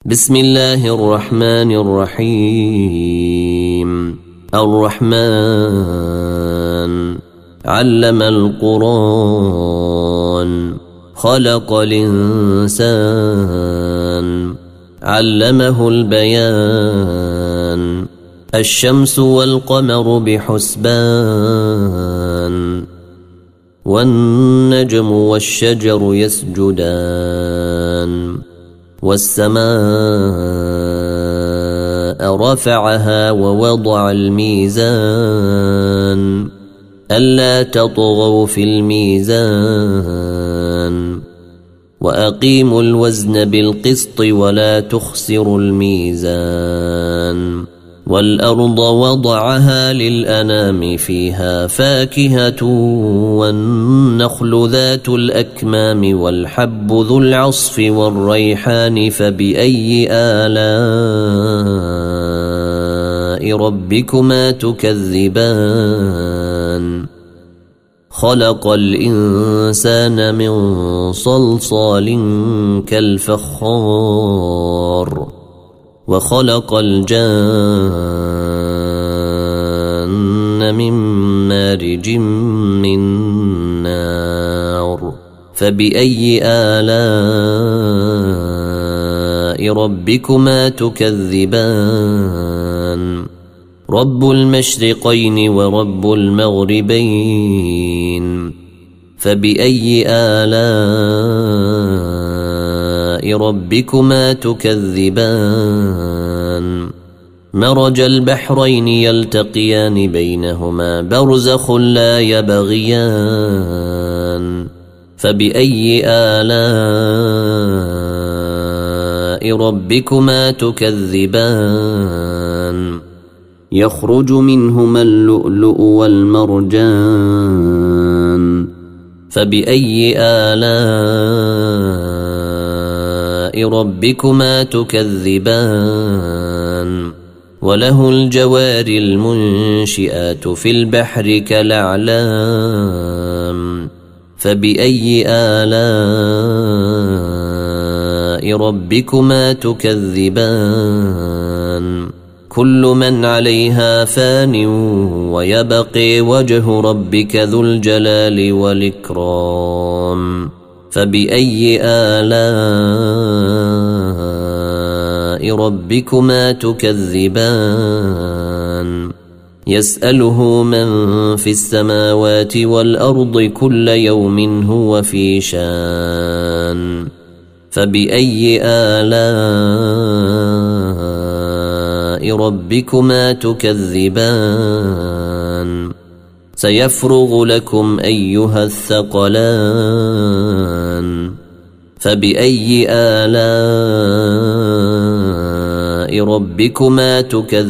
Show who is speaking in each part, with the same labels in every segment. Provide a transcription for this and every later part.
Speaker 1: بسم الله الرحمن الرحيم. الرحمن علم القرآن خلق الإنسان علمه البيان الشمس والقمر بحسبان والنجم والشجر يسجدان والسماء رفعها ووضع الميزان ألا تطغوا في الميزان وأقيموا الوزن بالقسط ولا تخسروا الميزان والأرض وضعها للأنام فيها فاكهة والنخل ذات الأكمام والحب ذو العصف والريحان فبأي آلاء ربكما تكذبان خلق الإنسان من صلصال كالفخار وخلق الجان من مارج من نار فبأي آلاء ربكما تكذبان رب المشرقين ورب المغربين فبأي آلاء ربكما تكذبان مرج البحرين يلتقيان بينهما برزخ لا يبغيان فبأي آلاء ربكما تكذبان يخرج منهما اللؤلؤ والمرجان فبأي آلاء ربكما تكذبان وله الجوار المنشئات في البحر كالأعلام فبأي آلاء ربكما تكذبان كل من عليها فان ويبقي وجه ربك ذو الجلال والإكرام فبأي آلاء ربكما تكذبان يسأله من في السماوات والأرض كل يوم هو في شان فبأي آلاء ربكما تكذبان سيفرغ لكم أيها الثقلان فبأي آلاء ربكما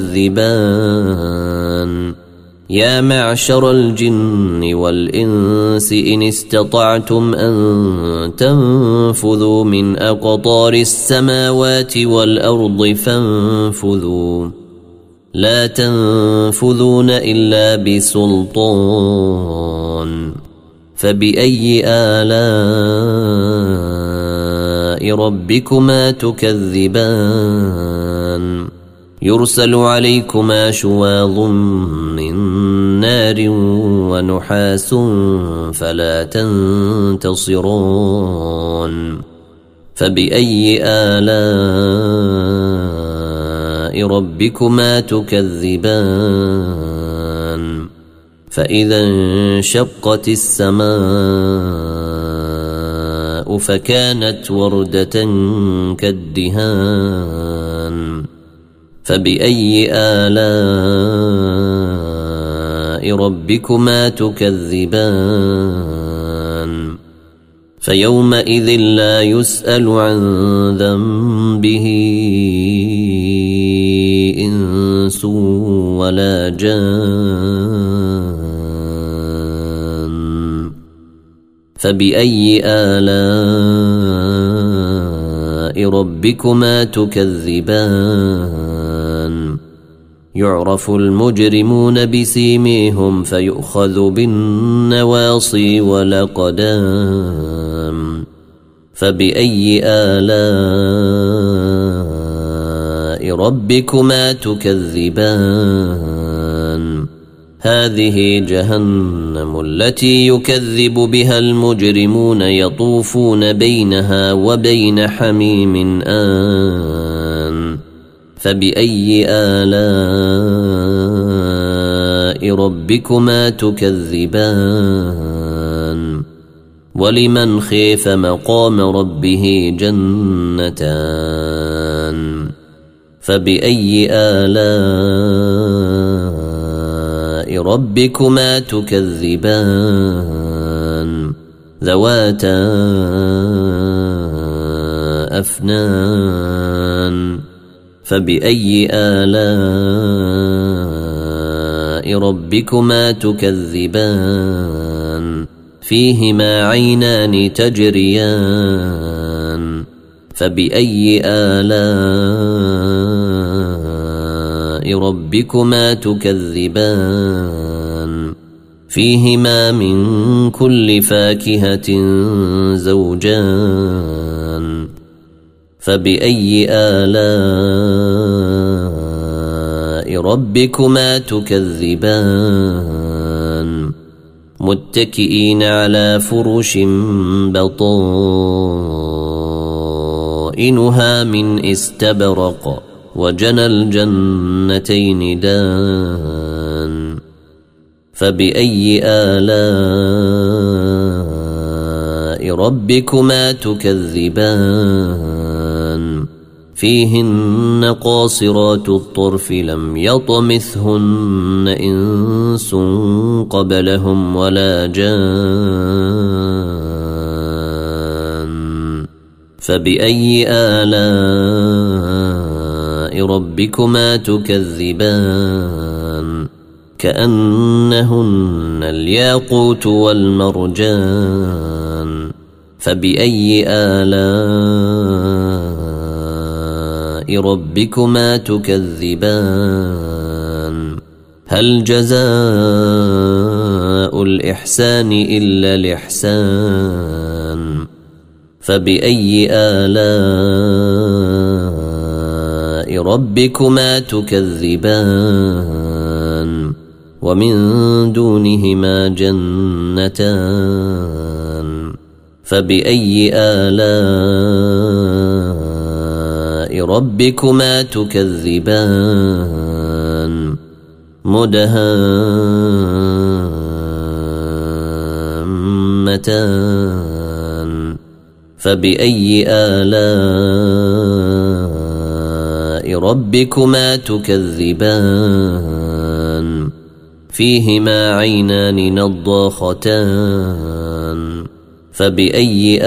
Speaker 1: تكذبان يا معشر الجن والإنس إن استطعتم أن تنفذوا من أقطار السماوات والأرض فانفذوا لا تنفذون إلا بسلطان فبأي آلاء ربكما تكذبان يرسل عليكما شواظ من نار ونحاس فلا تنتصران فبأي آلاء ربكما تكذبان فإذا انشقت السماء فكانت وردة كالدهان فبأي آلاء ربكما تكذبان فيومئذ لا يسأل عن ذنبه إنس ولا جان فبأي آلاء ربكما تكذبان يعرف المجرمون بسيميهم فيؤخذ بالنواصي والأقدام فبأي آلاء ربكما تكذبان هذه جهنم التي يكذب بها المجرمون يطوفون بينها وبين حميم آن فبأي آلاء ربكما تكذبان ولمن خيف مقام ربه جنتان فبأي آلاء ربكما تكذبان ذواتا أفنان فبأي آلاء ربكما تكذبان فيهما عينان تجريان فبأي آلاء ربكما تكذبان فيهما من كل فاكهة زوجان فبأي آلاء ربكما تكذبان متكئين على فرش بطائنها من استبرق وجنى الجنتين دان فبأي آلاء ربكما تكذبان فيهن قاصرات الطرف لم يطمثهن إنس قبلهم ولا جان فبأي آلاء ربكما تكذبان كأنهن الياقوت والمرجان فبأي آلاء ربكما تكذبان هل جزاء الإحسان إلا الإحسان فبأي آلاء ربكما تكذبان ومن دونهما جنتان فبأي آلاء ربكما تكذبان مدهامتان فبأي آلاء ربكما تكذبان فيهما عينان نضاختان فبأي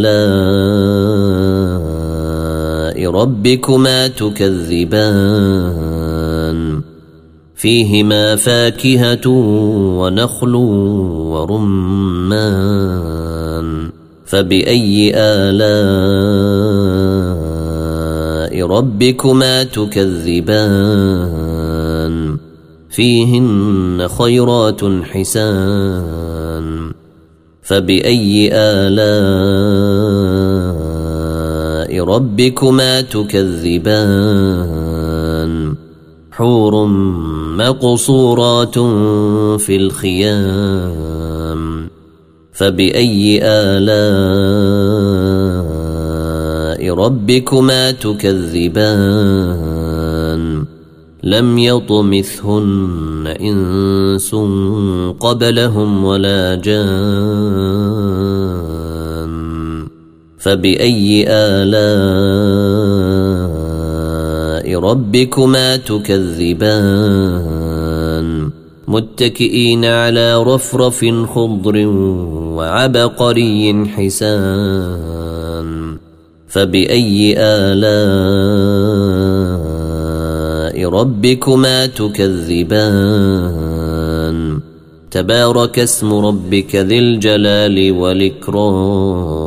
Speaker 1: آلاء ربكما تكذبان فيهما فاكهة ونخل ورمان فبأي آلاء ربكما تكذبان فيهن خيرات حسان فبأي آلاء ربكما تكذبان حور مقصورات في الخيام فبأي آلاء ربكما تكذبان لم يطمثهن إنس قبلهم ولا جان فبأي آلاء ربكما تكذبان متكئين على رفرف خضر وعبقري حسان فبأي آلاء ربكما تكذبان تبارك اسم ربك ذي الجلال والإكرام